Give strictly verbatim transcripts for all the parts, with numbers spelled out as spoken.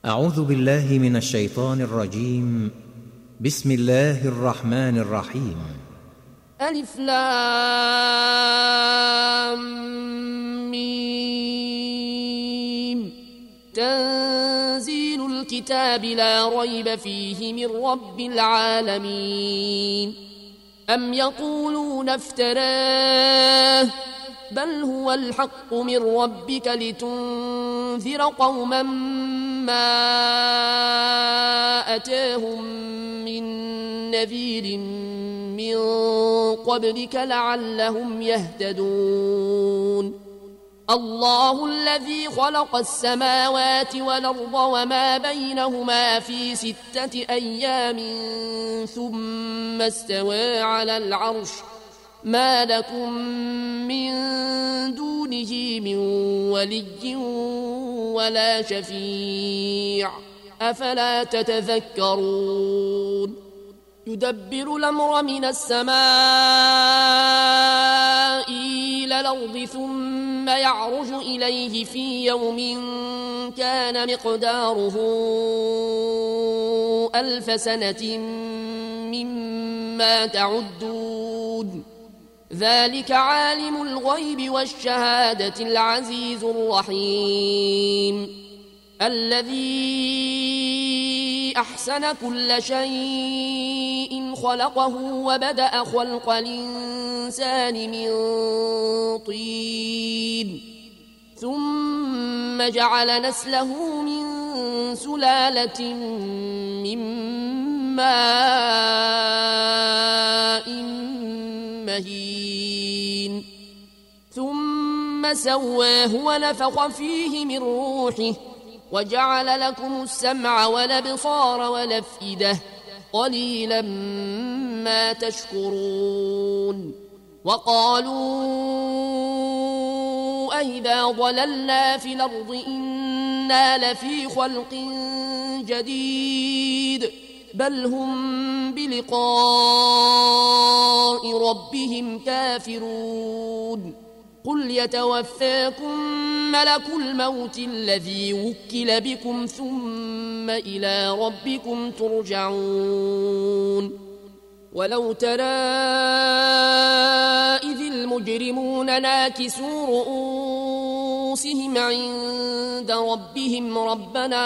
أعوذ بالله من الشيطان الرجيم. بسم الله الرحمن الرحيم. ألف لام ميم. تنزيل الكتاب لا ريب فيه من رب العالمين. أم يقولون افتراه بل هو الحق من ربك لتنذر قوما ما أتاهم من نذير من قبلك لعلهم يهتدون. الله الذي خلق السماوات والأرض وما بينهما في ستة أيام ثم استوى على العرش ما لكم من دونه من ولي ولا شفيع أفلا تتذكرون. يدبر الأمر من السماء إلى الأرض ثم يعرج إليه في يوم كان مقداره ألف سنة مما تعدون. ذلك عالم الغيب والشهادة العزيز الرحيم الذي أحسن كل شيء خلقه وبدأ خلق الإنسان من طين ثم جعل نسله من سلالة من ماء مهين ثم سواه ونفخ فيه من روحه وجعل لكم السمع والأبصار والأفئدة قليلا ما تشكرون. وقالوا أئذا ضللنا في الأرض إنا لفي خلق جديد بل هم بلقاء ربهم كافرون. قل يتوفاكم ملك الموت الذي وكل بكم ثم إلى ربكم ترجعون. ولو ترى إذ المجرمون ناكسوا رؤوسهم عند ربهم ربنا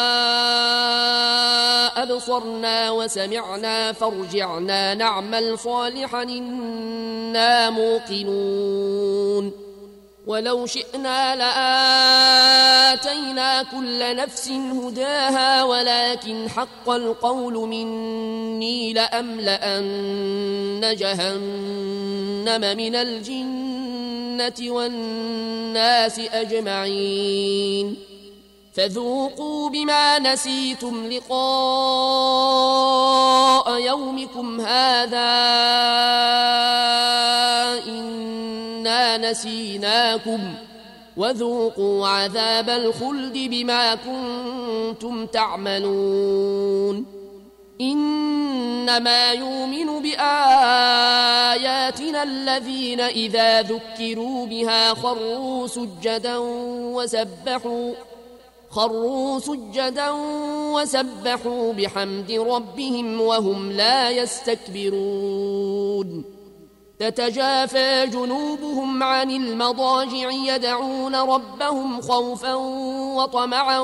أبصرنا وسمعنا فارجعنا نعمل صالحا إنا موقنون. ولو شئنا لآتينا كل نفس هداها ولكن حق القول مني لأملأن جهنم من الجنة والناس أجمعين. فذوقوا بما نسيتم لقاء يومكم هذا إنا نسيناكم وذوقوا عذاب الخلد بما كنتم تعملون. إنما يؤمن بآياتنا الذين إذا ذكروا بها خروا سجدا وسبحوا خروا سجدا وسبحوا بحمد ربهم وهم لا يستكبرون. تتجافى جنوبهم عن المضاجع يدعون ربهم خوفا وطمعا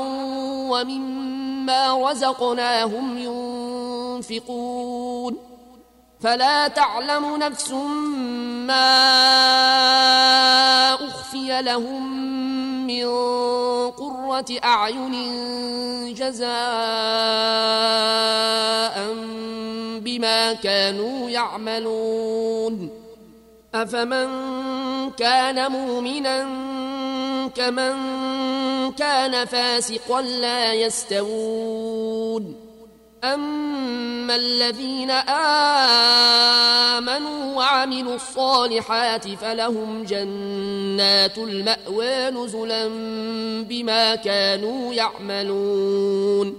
ومما رزقناهم ينفقون. فلا تعلم نفس ما أخفي لهم من قرة أعين جزاء بما كانوا يعملون. أفمن كان مؤمنا كمن كان فاسقا لا يستوون. أما الذين آمنوا وعملوا الصالحات فلهم جنات المأوى نزلا بما كانوا يعملون.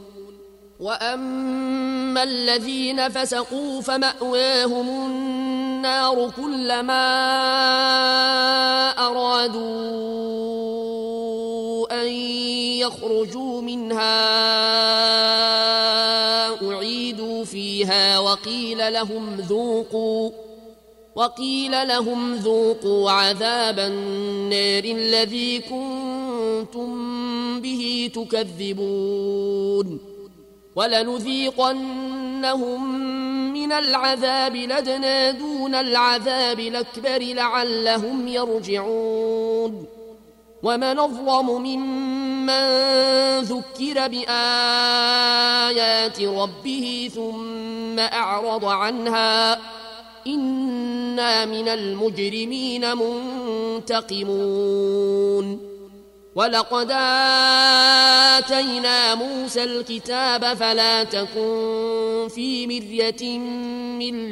وأما الذين فسقوا فمأواهم النار كلما أرادوا أن يخرجوا منها أعيدوا فيها وقيل لهم ذوقوا وقيل لهم ذوقوا عذاب النار الذي كنتم به تكذبون ولنذيقنهم من العذاب لدنا دون العذاب الأكبر لعلهم يرجعون ومن أظلم ممن ذكر بآيات ربه ثم أعرض عنها إنا من المجرمين منتقمون ولقد آتينا موسى الكتاب فلا تكن في مرية من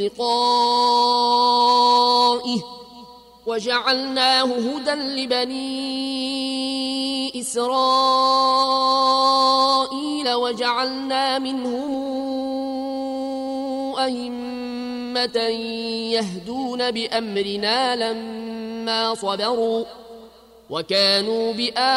لقائه وجعلناه هدى لبني إسرائيل وجعلنا منهم أئمة يهدون بأمرنا لما صبروا وكانوا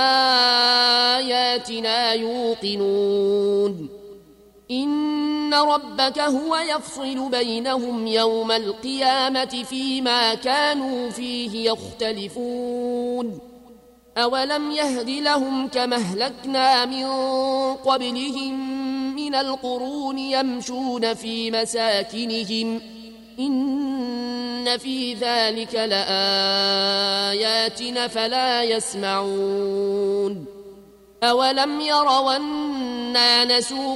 بآياتنا يوقنون إن ربك هو يفصل بينهم يوم القيامة فيما كانوا فيه يختلفون أولم يهد لهم كما أهلكنا من قبلهم من القرون يمشون في مساكنهم إن في ذلك لآيات فلا يسمعون أولم يروا أنا نسوق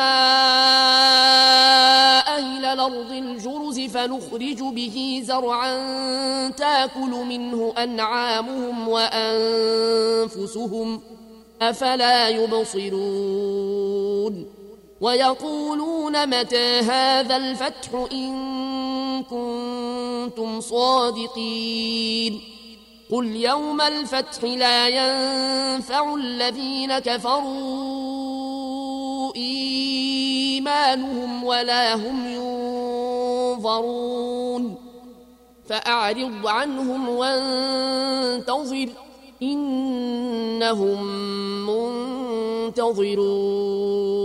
الماء إلى الأرض الجرز فنخرج به زرعا تاكل منه أنعامهم وأنفسهم أفلا يبصرون ويقولون متى هذا الفتح إن كنتم صادقين قل يوم الفتح لا ينفع الذين كفروا إيمانهم ولا هم ينظرون فأعرض عنهم وانتظر إنهم منتظرون